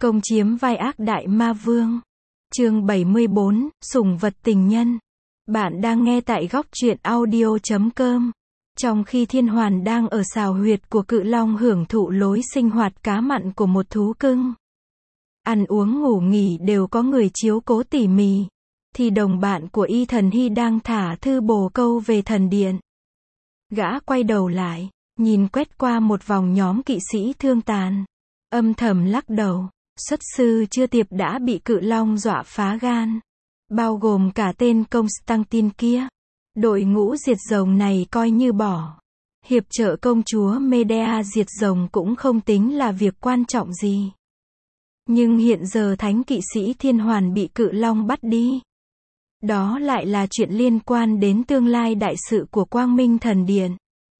Công chiếm vai ác đại ma vương. Chương 74, sủng vật tình nhân. Bạn đang nghe tại góc truyện audio.com. Trong khi Thiên Hoàn đang ở sào huyệt của Cự Long hưởng thụ lối sinh hoạt cá mặn của một thú cưng, ăn uống ngủ nghỉ đều có người chiếu cố tỉ mỉ, thì đồng bạn của Y Thần Hy đang thả thư bồ câu về thần điện. Gã quay đầu lại, nhìn quét qua một vòng nhóm kỵ sĩ thương tàn, âm thầm lắc đầu. Xuất sư chưa tiệp đã bị Cự Long dọa phá gan, bao gồm cả tên Constantine kia. Đội ngũ diệt rồng này coi như bỏ hiệp trợ công chúa Medea diệt rồng cũng không tính là việc quan trọng gì. Nhưng hiện giờ thánh kỵ sĩ Thiên Hoàn bị Cự Long bắt đi. Đó lại là chuyện liên quan đến tương lai đại sự của Quang Minh Thần Điện.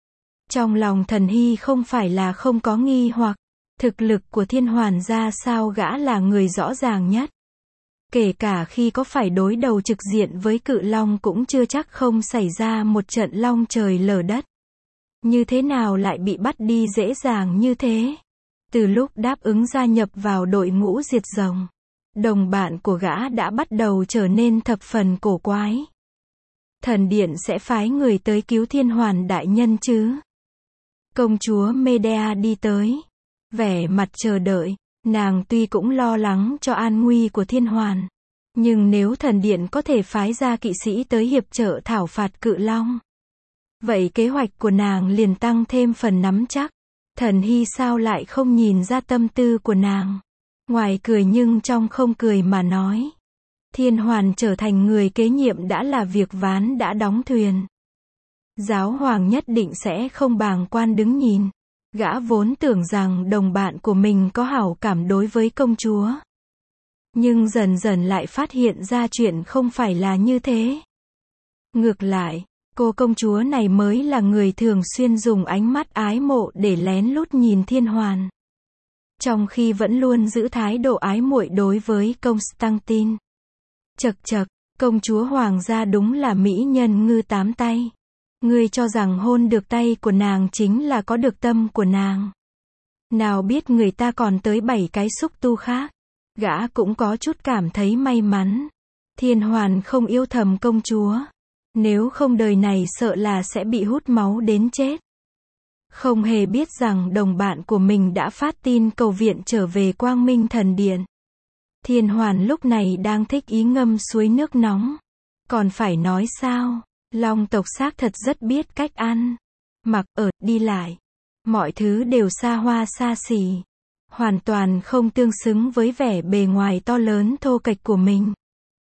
Trong lòng Thần Hy không phải là không có nghi hoặc. Thực lực của Thiên Hoàn ra sao gã là người rõ ràng nhất. Kể cả khi có phải đối đầu trực diện với Cự Long cũng chưa chắc không xảy ra một trận long trời lở đất. Như thế nào lại bị bắt đi dễ dàng như thế? Từ lúc đáp ứng gia nhập vào đội ngũ diệt rồng, đồng bạn của gã đã bắt đầu trở nên thập phần cổ quái. Thần điện sẽ phái người tới cứu Thiên Hoàn đại nhân chứ? Công chúa Medea đi tới, vẻ mặt chờ đợi. Nàng tuy cũng lo lắng cho an nguy của Thiên Hoàn, nhưng nếu thần điện có thể phái ra kỵ sĩ tới hiệp trợ thảo phạt Cự Long, vậy kế hoạch của nàng liền tăng thêm phần nắm chắc. Thần Hy sao lại không nhìn ra tâm tư của nàng? Ngoài cười nhưng trong không cười mà nói. Thiên Hoàn trở thành người kế nhiệm đã là việc ván đã đóng thuyền. Giáo hoàng nhất định sẽ không bàng quan đứng nhìn. Gã vốn tưởng rằng đồng bạn của mình có hảo cảm đối với công chúa. Nhưng dần dần lại phát hiện ra chuyện không phải là như thế. Ngược lại, cô công chúa này mới là người thường xuyên dùng ánh mắt ái mộ để lén lút nhìn Thiên Hoàn. Trong khi vẫn luôn giữ thái độ ái muội đối với Constantine. Chậc chậc, công chúa hoàng gia đúng là mỹ nhân ngư tám tay. Ngươi cho rằng hôn được tay của nàng chính là có được tâm của nàng. Nào biết người ta còn tới 7 cái xúc tu khác. Gã cũng có chút cảm thấy may mắn. Thiên Hoàn không yêu thầm công chúa. Nếu không đời này sợ là sẽ bị hút máu đến chết. Không hề biết rằng đồng bạn của mình đã phát tin cầu viện trở về Quang Minh Thần Điện. Thiên Hoàn lúc này đang thích ý ngâm suối nước nóng. Còn phải nói sao? Long tộc xác thật rất biết cách ăn, mặc, ở, đi lại. Mọi thứ đều xa hoa xa xỉ. Hoàn toàn không tương xứng với vẻ bề ngoài to lớn thô kệch của mình.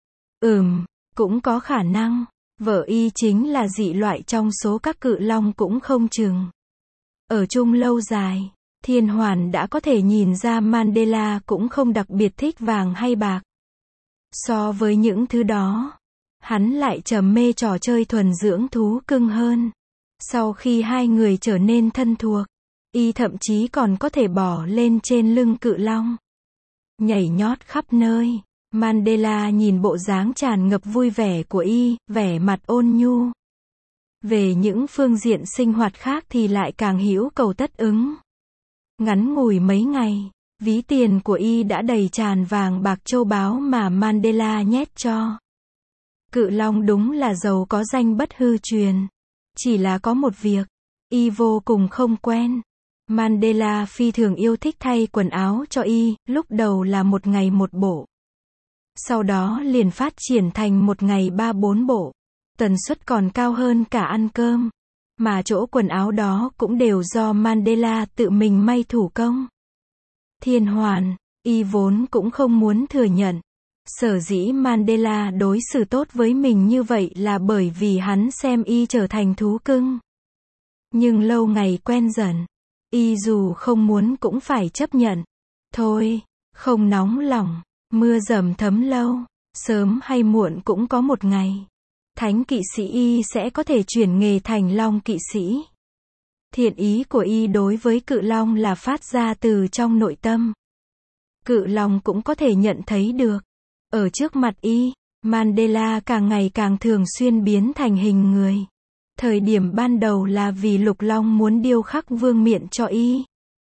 Cũng có khả năng, vợ y chính là dị loại trong số các Cự Long cũng không chừng. Ở chung lâu dài, Thiên Hoàn đã có thể nhìn ra Mandela cũng không đặc biệt thích vàng hay bạc. So với những thứ đó, hắn lại trầm mê trò chơi thuần dưỡng thú cưng hơn. Sau khi hai người trở nên thân thuộc, y thậm chí còn có thể bỏ lên trên lưng Cự Long, nhảy nhót khắp nơi. Mandela nhìn bộ dáng tràn ngập vui vẻ của y, vẻ mặt ôn nhu. Về những phương diện sinh hoạt khác thì lại càng hữu cầu tất ứng. Ngắn ngủi mấy ngày, ví tiền của y đã đầy tràn vàng bạc châu báu mà Mandela nhét cho. Cự Long đúng là giàu có danh bất hư truyền. Chỉ là có một việc, y vô cùng không quen. Mandela phi thường yêu thích thay quần áo cho y, lúc đầu là một ngày một bộ. Sau đó liền phát triển thành một ngày 3-4 bộ. Tần suất còn cao hơn cả ăn cơm. Mà chỗ quần áo đó cũng đều do Mandela tự mình may thủ công. Thiên Hoàn, y vốn cũng không muốn thừa nhận. Sở dĩ Mandela đối xử tốt với mình như vậy là bởi vì hắn xem y trở thành thú cưng. Nhưng lâu ngày quen dần, y dù không muốn cũng phải chấp nhận. Thôi, không nóng lòng, mưa dầm thấm lâu, sớm hay muộn cũng có một ngày. Thánh kỵ sĩ y sẽ có thể chuyển nghề thành Long kỵ sĩ. Thiện ý của y đối với Cự Long là phát ra từ trong nội tâm. Cự Long cũng có thể nhận thấy được. Ở trước mặt y, Mandela càng ngày càng thường xuyên biến thành hình người. Thời điểm ban đầu là vì Lục Long muốn điêu khắc vương miện cho y.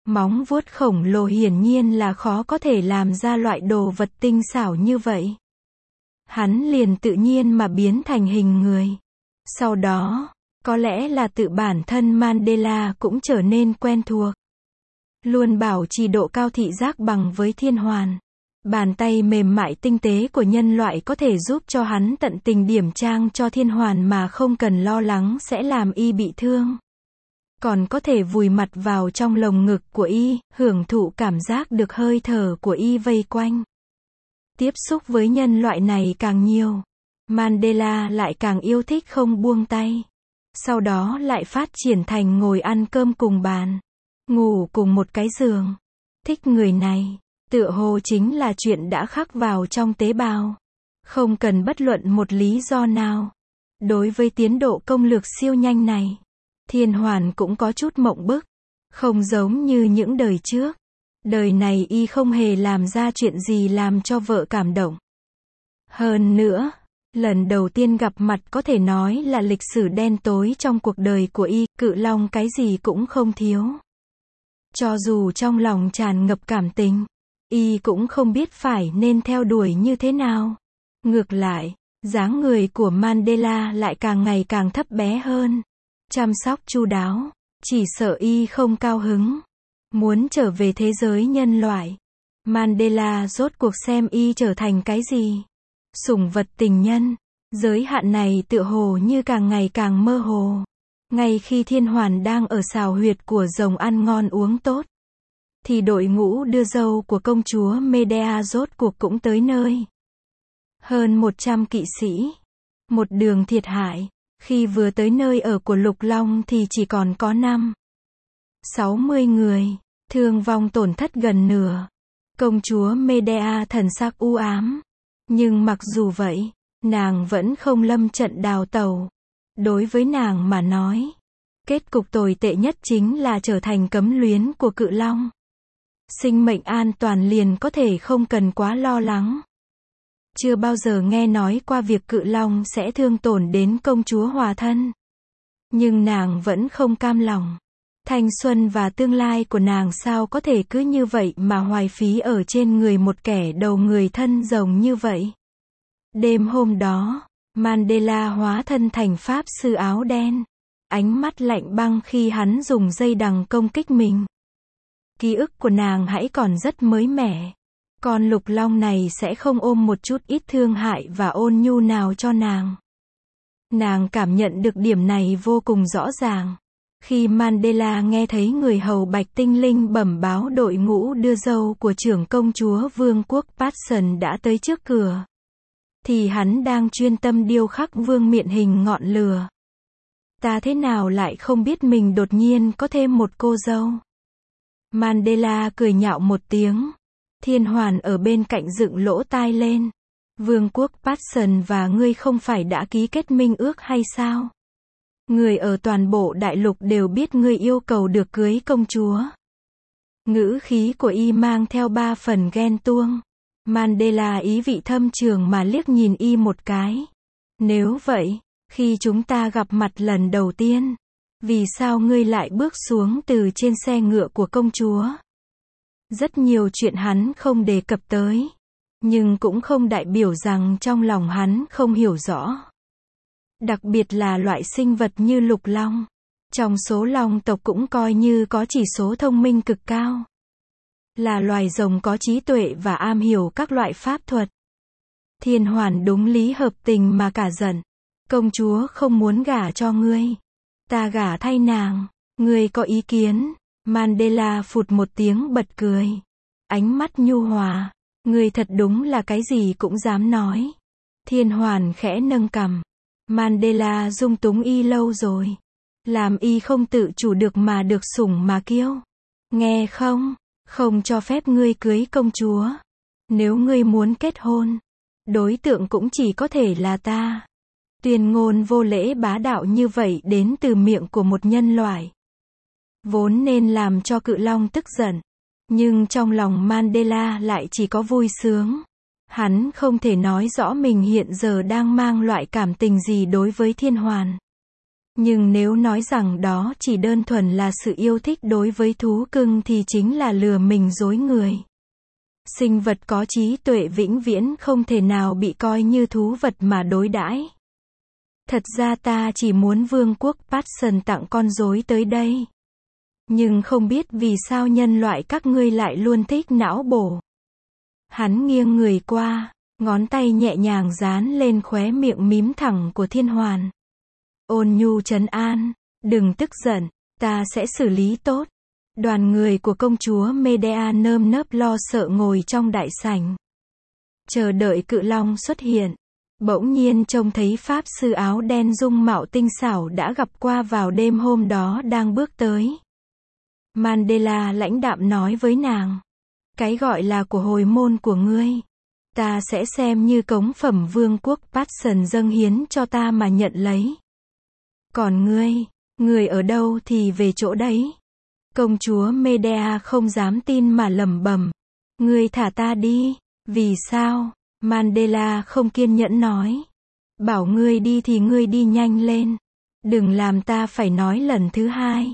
Móng vuốt khổng lồ hiển nhiên là khó có thể làm ra loại đồ vật tinh xảo như vậy. Hắn liền tự nhiên mà biến thành hình người. Sau đó, có lẽ là tự bản thân Mandela cũng trở nên quen thuộc. Luôn bảo trì độ cao thị giác bằng với thiên hoàn. Bàn tay mềm mại tinh tế của nhân loại có thể giúp cho hắn tận tình điểm trang cho thiên hoàn mà không cần lo lắng sẽ làm y bị thương. Còn có thể vùi mặt vào trong lồng ngực của y, hưởng thụ cảm giác được hơi thở của y vây quanh. Tiếp xúc với nhân loại này càng nhiều, Mandela lại càng yêu thích không buông tay. Sau đó lại phát triển thành ngồi ăn cơm cùng bàn, ngủ cùng một cái giường. Thích người này, tựa hồ chính là chuyện đã khắc vào trong tế bào. Không cần bất luận một lý do nào. Đối với tiến độ công lược siêu nhanh này, Thiên Hoàn cũng có chút mộng bức. Không giống như những đời trước. Đời này y không hề làm ra chuyện gì làm cho vợ cảm động. Hơn nữa, lần đầu tiên gặp mặt có thể nói là lịch sử đen tối trong cuộc đời của y, Cự Long cái gì cũng không thiếu. Cho dù trong lòng tràn ngập cảm tình, y cũng không biết phải nên theo đuổi như thế nào. Ngược lại, dáng người của Mandela lại càng ngày càng thấp bé hơn. Chăm sóc chu đáo, chỉ sợ y không cao hứng. Muốn trở về thế giới nhân loại. Mandela rốt cuộc xem y trở thành cái gì? Sủng vật tình nhân. Giới hạn này tựa hồ như càng ngày càng mơ hồ. Ngay khi Thiên Hoàn đang ở xào huyệt của rồng ăn ngon uống tốt, thì đội ngũ đưa dâu của công chúa Medea rốt cuộc cũng tới nơi. Hơn 100 kỵ sĩ. Một đường thiệt hại. Khi vừa tới nơi ở của Lục Long thì chỉ còn có 60 người. Thương vong tổn thất gần nửa. Công chúa Medea thần sắc u ám. Nhưng mặc dù vậy, nàng vẫn không lâm trận đào tẩu. Đối với nàng mà nói, kết cục tồi tệ nhất chính là trở thành cấm luyến của Cự Long. Sinh mệnh an toàn liền có thể không cần quá lo lắng. Chưa bao giờ nghe nói qua việc Cự Long sẽ thương tổn đến công chúa hòa thân. Nhưng nàng vẫn không cam lòng. Thanh xuân và tương lai của nàng sao có thể cứ như vậy mà hoài phí ở trên người một kẻ đầu người thân rồng như vậy. Đêm hôm đó, Mandela hóa thân thành pháp sư áo đen. Ánh mắt lạnh băng khi hắn dùng dây đằng công kích mình. Ký ức của nàng hãy còn rất mới mẻ. Con Lục Long này sẽ không ôm một chút ít thương hại và ôn nhu nào cho nàng. Nàng cảm nhận được điểm này vô cùng rõ ràng. Khi Mandela nghe thấy người hầu Bạch Tinh Linh bẩm báo đội ngũ đưa dâu của trưởng công chúa Vương quốc Patson đã tới trước cửa, thì hắn đang chuyên tâm điêu khắc vương miện hình ngọn lửa. Ta thế nào lại không biết mình đột nhiên có thêm một cô dâu. Mandela cười nhạo một tiếng. Thiên Hoàn ở bên cạnh dựng lỗ tai lên. Vương quốc Patson và ngươi không phải đã ký kết minh ước hay sao? Người ở toàn bộ đại lục đều biết ngươi yêu cầu được cưới công chúa. Ngữ khí của y mang theo 3 phần ghen tuông. Mandela ý vị thâm trường mà liếc nhìn y một cái. Nếu vậy, khi chúng ta gặp mặt lần đầu tiên, vì sao ngươi lại bước xuống từ trên xe ngựa của công chúa? Rất nhiều chuyện hắn không đề cập tới, nhưng cũng không đại biểu rằng trong lòng hắn không hiểu rõ. Đặc biệt là loại sinh vật như Lục Long. Trong số long tộc cũng coi như có chỉ số thông minh cực cao. Là loài rồng có trí tuệ và am hiểu các loại pháp thuật. Thiên Hoàn đúng lý hợp tình mà cả giận. Công chúa không muốn gả cho ngươi. Ta gả thay nàng. Ngươi có ý kiến? Mandela phụt một tiếng bật cười. Ánh mắt nhu hòa. Ngươi thật đúng là cái gì cũng dám nói. Thiên Hoàn khẽ nâng cằm. Mandela dung túng y lâu rồi. Làm y không tự chủ được mà được sủng mà kiêu. Nghe không? Không cho phép ngươi cưới công chúa. Nếu ngươi muốn kết hôn, đối tượng cũng chỉ có thể là ta. Tuyên ngôn vô lễ bá đạo như vậy đến từ miệng của một nhân loại, vốn nên làm cho Cự Long tức giận. Nhưng trong lòng Mandela lại chỉ có vui sướng. Hắn không thể nói rõ mình hiện giờ đang mang loại cảm tình gì đối với Thiên Hoàn. Nhưng nếu nói rằng đó chỉ đơn thuần là sự yêu thích đối với thú cưng thì chính là lừa mình dối người. Sinh vật có trí tuệ vĩnh viễn không thể nào bị coi như thú vật mà đối đãi. Thật ra ta chỉ muốn vương quốc Passion tặng con rối tới đây. Nhưng không biết vì sao nhân loại các ngươi lại luôn thích não bổ. Hắn nghiêng người qua, ngón tay nhẹ nhàng dán lên khóe miệng mím thẳng của Thiên Hoàn. Ôn nhu trấn an, đừng tức giận, ta sẽ xử lý tốt. Đoàn người của công chúa Medea nơm nớp lo sợ ngồi trong đại sảnh. Chờ đợi cự long xuất hiện. Bỗng nhiên trông thấy pháp sư áo đen dung mạo tinh xảo đã gặp qua vào đêm hôm đó đang bước tới. Mandela lãnh đạm nói với nàng. Cái gọi là của hồi môn của ngươi. Ta sẽ xem như cống phẩm vương quốc Passion dâng hiến cho ta mà nhận lấy. Còn ngươi ở đâu thì về chỗ đấy. Công chúa Medea không dám tin mà lẩm bẩm. Ngươi thả ta đi. Vì sao? Mandela không kiên nhẫn nói. Bảo ngươi đi thì ngươi đi nhanh lên. Đừng làm ta phải nói lần thứ hai.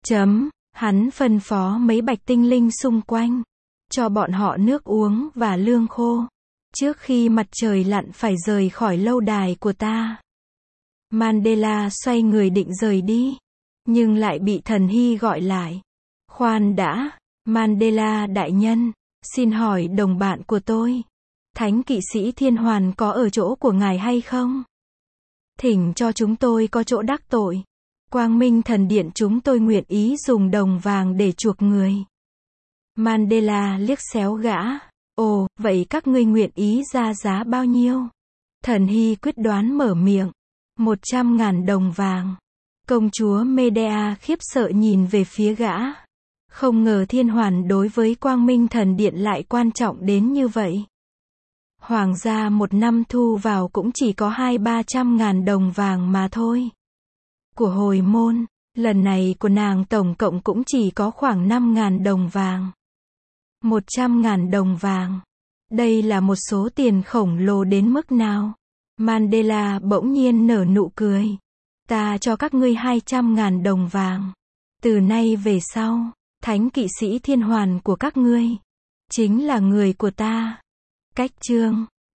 Hắn phân phó mấy bạch tinh linh xung quanh. Cho bọn họ nước uống và lương khô. Trước khi mặt trời lặn phải rời khỏi lâu đài của ta. Mandela xoay người định rời đi. Nhưng lại bị thần hy gọi lại. Khoan đã, Mandela đại nhân. Xin hỏi đồng bạn của tôi. Thánh kỵ sĩ Thiên Hoàn có ở chỗ của ngài hay không? Thỉnh cho chúng tôi có chỗ đắc tội. Quang Minh Thần Điện chúng tôi nguyện ý dùng đồng vàng để chuộc người. Mandela liếc xéo gã. Ồ, vậy các ngươi nguyện ý ra giá bao nhiêu? Thần hy quyết đoán mở miệng. 100.000 đồng vàng. Công chúa Medea khiếp sợ nhìn về phía gã. Không ngờ Thiên Hoàn đối với Quang Minh Thần Điện lại quan trọng đến như vậy. Hoàng gia một năm thu vào cũng chỉ có 200-300.000 đồng vàng mà thôi. Của hồi môn, lần này của nàng tổng cộng cũng chỉ có khoảng 5.000 đồng vàng. 100.000 đồng vàng. Đây là một số tiền khổng lồ đến mức nào? Mandela bỗng nhiên nở nụ cười. Ta cho các ngươi 200.000 đồng vàng. Từ nay về sau, thánh kỵ sĩ Thiên Hoàn của các ngươi chính là người của ta. Cách chương